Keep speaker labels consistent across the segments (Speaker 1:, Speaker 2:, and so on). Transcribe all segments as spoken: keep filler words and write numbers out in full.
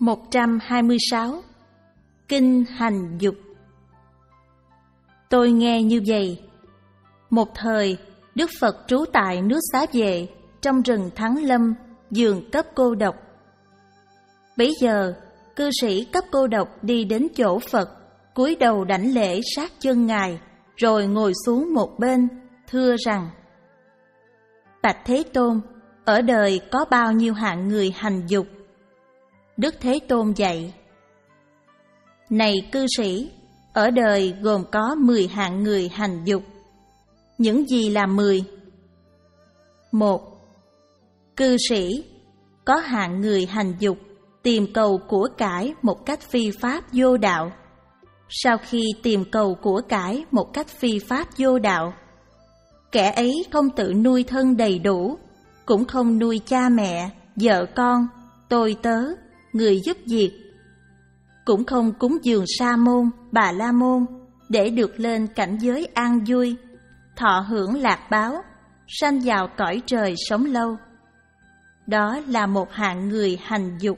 Speaker 1: một trăm hai mươi sáu. Kinh hành dục. Tôi nghe như vậy. Một thời, Đức Phật trú tại nước Xá Vệ, trong rừng Thắng Lâm, giường cấp cô độc. Bấy giờ, cư sĩ cấp cô độc đi đến chỗ Phật, cúi đầu đảnh lễ sát chân Ngài, rồi ngồi xuống một bên, thưa rằng: Bạch Thế Tôn, ở đời có bao nhiêu hạng người hành dục? Đức Thế Tôn dạy: Này cư sĩ, ở đời gồm có mười hạng người hành dục. Những gì là mười? Một. Cư sĩ, có hạng người hành dục, tìm cầu của cải một cách phi pháp vô đạo. Sau khi tìm cầu của cải một cách phi pháp vô đạo, kẻ ấy không tự nuôi thân đầy đủ, cũng không nuôi cha mẹ, vợ con, tôi tớ, người giúp việc, cũng không cúng dường Sa môn, Bà La môn để được lên cảnh giới an vui, thọ hưởng lạc báo, sanh vào cõi trời sống lâu. Đó là một hạng người hành dục.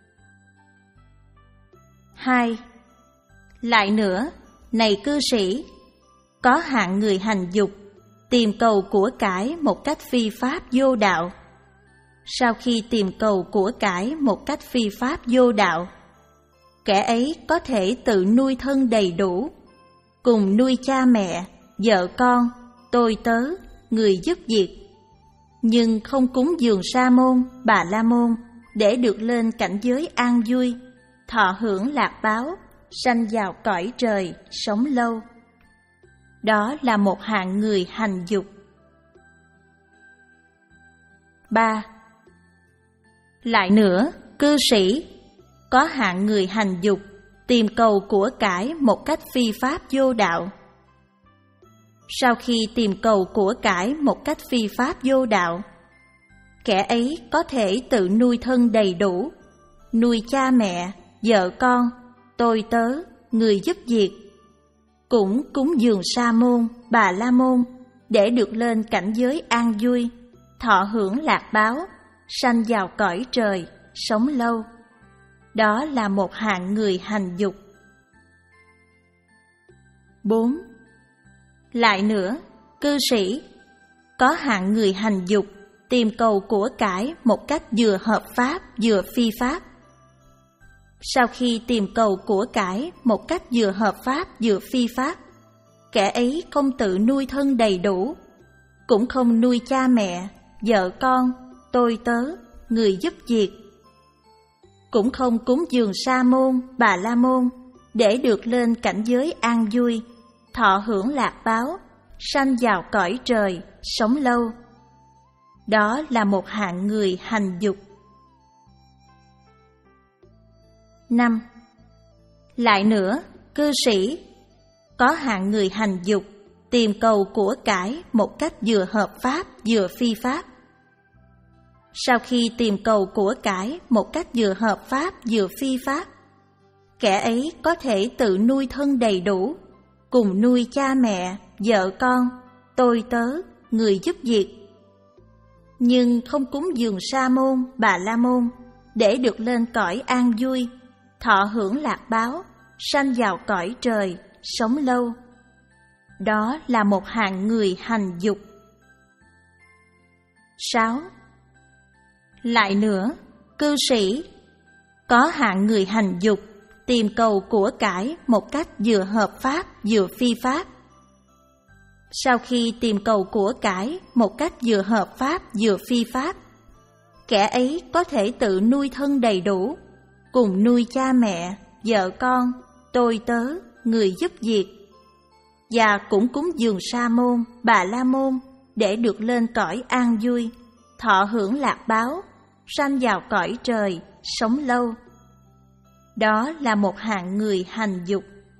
Speaker 1: Hai. Lại nữa, này cư sĩ, có hạng người hành dục, tìm cầu của cải một cách phi pháp vô đạo. Sau khi tìm cầu của cải một cách phi pháp vô đạo, kẻ ấy có thể tự nuôi thân đầy đủ, cùng nuôi cha mẹ, vợ con, tôi tớ, người giúp việc, nhưng không cúng dường Sa môn, Bà La môn để được lên cảnh giới an vui, thọ hưởng lạc báo, sanh vào cõi trời sống lâu. Đó là một hạng người hành dục. Ba. Lại nữa, cư sĩ, có hạng người hành dục, tìm cầu của cải một cách phi pháp vô đạo. Sau khi tìm cầu của cải một cách phi pháp vô đạo, kẻ ấy có thể tự nuôi thân đầy đủ, nuôi cha mẹ, vợ con, tôi tớ, người giúp việc, cũng cúng dường Sa môn, Bà La môn để được lên cảnh giới an vui, thọ hưởng lạc báo, sanh vào cõi trời sống lâu. Đó là một hạng người hành dục. Bốn. Lại nữa, cư sĩ, có hạng người hành dục, tìm cầu của cải một cách vừa hợp pháp vừa phi pháp. Sau khi tìm cầu của cải một cách vừa hợp pháp vừa phi pháp, kẻ ấy không tự nuôi thân đầy đủ, cũng không nuôi cha mẹ, vợ con, tôi tớ, người giúp việc, cũng không cúng dường Sa môn, Bà La môn để được lên cảnh giới an vui, thọ hưởng lạc báo, sanh vào cõi trời sống lâu. Đó là một hạng người hành dục. Năm. Lại nữa, cư sĩ, có hạng người hành dục, tìm cầu của cải một cách vừa hợp pháp vừa phi pháp. Sau khi tìm cầu của cải một cách vừa hợp pháp vừa phi pháp, kẻ ấy có thể tự nuôi thân đầy đủ, cùng nuôi cha mẹ, vợ con, tôi tớ, người giúp việc, nhưng không cúng dường Sa môn, Bà La môn để được lên cõi an vui, thọ hưởng lạc báo, sanh vào cõi trời sống lâu. Đó là một hạng người hành dục. Sáu. Lại nữa, cư sĩ, có hạng người hành dục, tìm cầu của cải một cách vừa hợp pháp vừa phi pháp. Sau khi tìm cầu của cải một cách vừa hợp pháp vừa phi pháp, kẻ ấy có thể tự nuôi thân đầy đủ, cùng nuôi cha mẹ, vợ con, tôi tớ, người giúp việc, và cũng cúng dường Sa môn, Bà La môn để được lên cõi an vui, thọ hưởng lạc báo, sanh vào cõi trời sống lâu. Đó là một hạng người hành dục.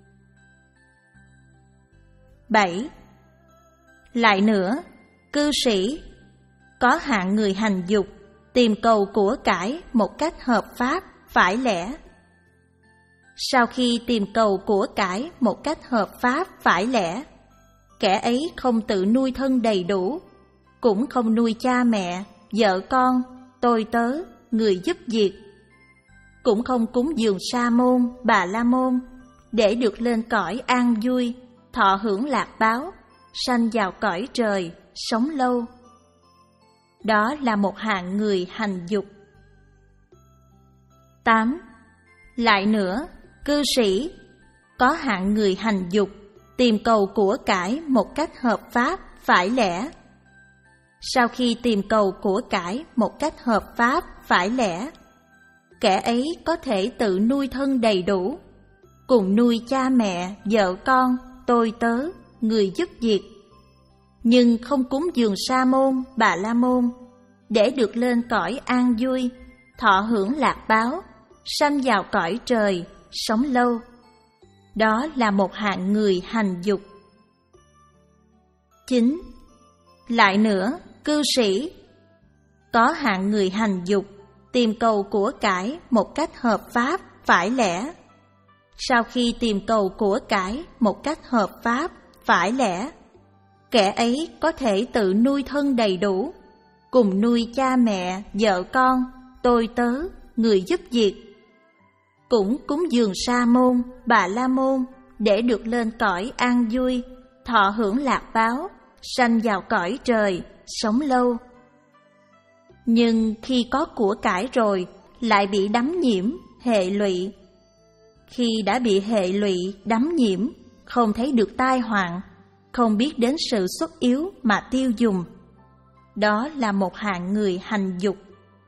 Speaker 1: Bảy. Lại nữa, cư sĩ, có hạng người hành dục, tìm cầu của cải một cách hợp pháp, phải lẽ. Sau khi tìm cầu của cải một cách hợp pháp, phải lẽ, kẻ ấy không tự nuôi thân đầy đủ, cũng không nuôi cha mẹ, vợ con, tôi tớ, người giúp việc, cũng không cúng dường Sa môn, Bà La môn, để được lên cõi an vui, thọ hưởng lạc báo, sanh vào cõi trời, sống lâu. Đó là một hạng người hành dục. tám. Lại nữa, cư sĩ, có hạng người hành dục, tìm cầu của cải một cách hợp pháp, phải lẽ. Sau khi tìm cầu của cải một cách hợp pháp, phải lẽ, kẻ ấy có thể tự nuôi thân đầy đủ, cùng nuôi cha mẹ, vợ con, tôi tớ, người giúp việc, nhưng không cúng dường Sa môn, Bà La môn, để được lên cõi an vui, thọ hưởng lạc báo, sanh vào cõi trời, sống lâu. Đó là một hạng người hành dục. chín. Lại nữa, cư sĩ, có hạng người hành dục, tìm cầu của cải một cách hợp pháp, phải lẽ. Sau khi tìm cầu của cải một cách hợp pháp, phải lẽ, kẻ ấy có thể tự nuôi thân đầy đủ, cùng nuôi cha mẹ, vợ con, tôi tớ, người giúp việc, cũng cúng dường Sa môn, Bà La môn, để được lên cõi an vui, thọ hưởng lạc báo, sanh vào cõi trời, sống lâu. Nhưng khi có của cải rồi, lại bị đắm nhiễm, hệ lụy. Khi đã bị hệ lụy, đắm nhiễm, không thấy được tai họa, không biết đến sự xuất yếu mà tiêu dùng. Đó là một hạng người hành dục.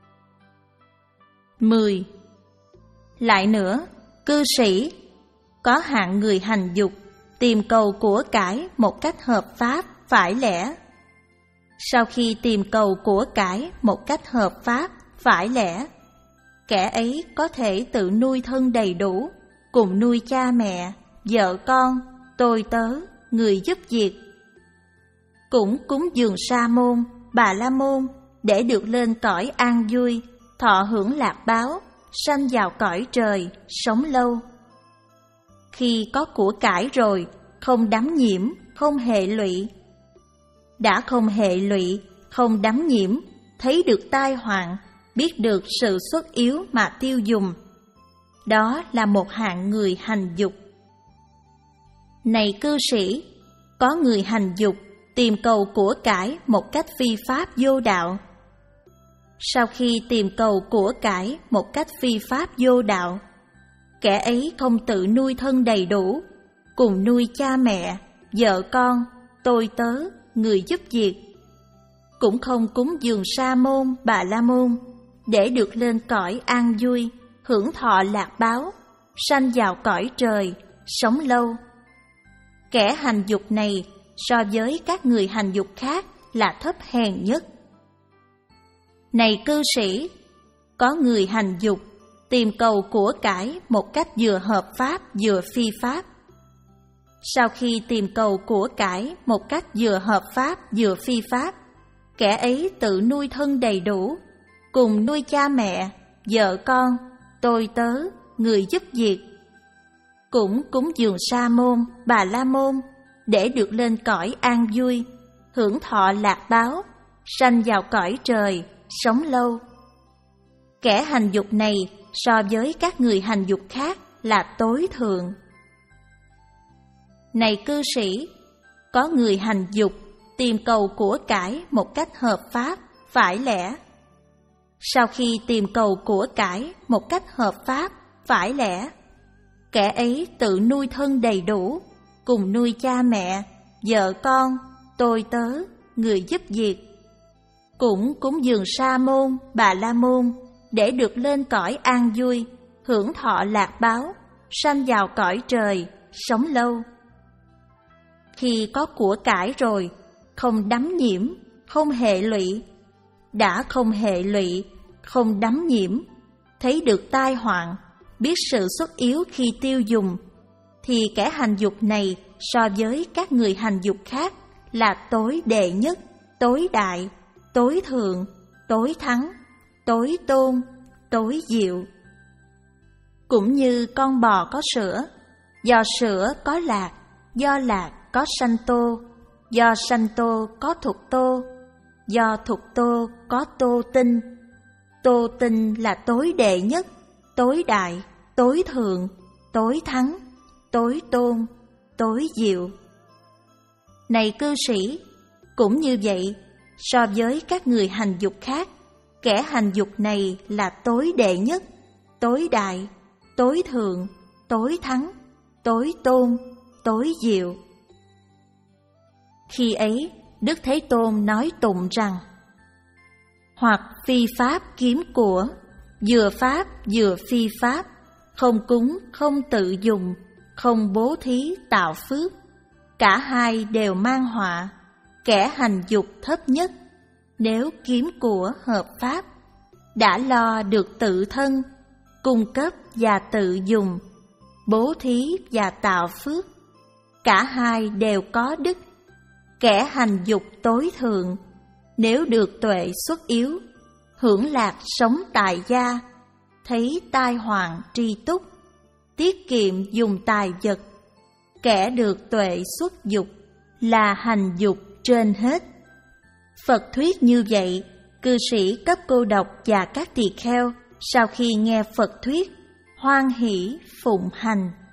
Speaker 1: mười. Lại nữa, cư sĩ, có hạng người hành dục, tìm cầu của cải một cách hợp pháp, phải lẽ. Sau khi tìm cầu của cải một cách hợp pháp, phải lẽ, kẻ ấy có thể tự nuôi thân đầy đủ, cùng nuôi cha mẹ, vợ con, tôi tớ, người giúp việc, cũng cúng dường Sa môn, Bà La môn, để được lên cõi an vui, thọ hưởng lạc báo, sanh vào cõi trời, sống lâu. Khi có của cải rồi, không đắm nhiễm, không hệ lụy. Đã không hệ lụy, không đắm nhiễm, thấy được tai họa, biết được sự xuất yếu mà tiêu dùng. Đó là một hạng người hành dục. Này cư sĩ, có người hành dục, tìm cầu của cải một cách phi pháp vô đạo. Sau khi tìm cầu của cải một cách phi pháp vô đạo, kẻ ấy không tự nuôi thân đầy đủ, cùng nuôi cha mẹ, vợ con, tôi tớ, người giúp việc, cũng không cúng dường Sa môn, Bà La môn, để được lên cõi an vui, hưởng thọ lạc báo, sanh vào cõi trời, sống lâu. Kẻ hành dục này so với các người hành dục khác là thấp hèn nhất. Này cư sĩ, có người hành dục, tìm cầu của cải một cách vừa hợp pháp vừa phi pháp. Sau khi tìm cầu của cải một cách vừa hợp pháp vừa phi pháp, kẻ ấy tự nuôi thân đầy đủ, cùng nuôi cha mẹ, vợ con, tôi tớ, người giúp việc, cũng cúng dường Sa môn, Bà La môn, để được lên cõi an vui, hưởng thọ lạc báo, sanh vào cõi trời, sống lâu. Kẻ hành dục này so với các người hành dục khác là tối thượng. Này cư sĩ, có người hành dục, tìm cầu của cải một cách hợp pháp, phải lẽ. Sau khi tìm cầu của cải một cách hợp pháp, phải lẽ, kẻ ấy tự nuôi thân đầy đủ, cùng nuôi cha mẹ, vợ con, tôi tớ, người giúp việc, cũng cúng dường Sa môn, Bà La môn, để được lên cõi an vui, hưởng thọ lạc báo, sanh vào cõi trời, sống lâu. Khi có của cải rồi, không đắm nhiễm, không hệ lụy. Đã không hệ lụy, không đắm nhiễm, thấy được tai họa, biết sự xuất yếu khi tiêu dùng, thì kẻ hành dục này so với các người hành dục khác là tối đệ nhất, tối đại, tối thượng, tối thắng, tối tôn, tối diệu. Cũng như con bò có sữa, do sữa có lạc, do lạc có sanh tô, do sanh tô có thục tô, do thục tô có tô tinh. Tô tinh là tối đệ nhất, tối đại, tối thượng, tối thắng, tối tôn, tối diệu. Này cư sĩ, cũng như vậy, so với các người hành dục khác, kẻ hành dục này là tối đệ nhất, tối đại, tối thượng, tối thắng, tối tôn, tối diệu. Khi ấy, Đức Thế Tôn nói tụng rằng: hoặc phi pháp kiếm của, vừa pháp vừa phi pháp, không cúng không tự dùng, không bố thí tạo phước, cả hai đều mang họa. Kẻ hành dục thấp nhất, nếu kiếm của hợp pháp, đã lo được tự thân, cung cấp và tự dùng, bố thí và tạo phước, cả hai đều có đức. Kẻ hành dục tối thượng, nếu được tuệ xuất yếu, hưởng lạc sống tại gia, thấy tai họa tri túc, tiết kiệm dùng tài vật, kẻ được tuệ xuất dục là hành dục trên hết. Phật thuyết như vậy, cư sĩ cấp cô độc và các tỳ kheo sau khi nghe Phật thuyết, hoan hỷ phụng hành.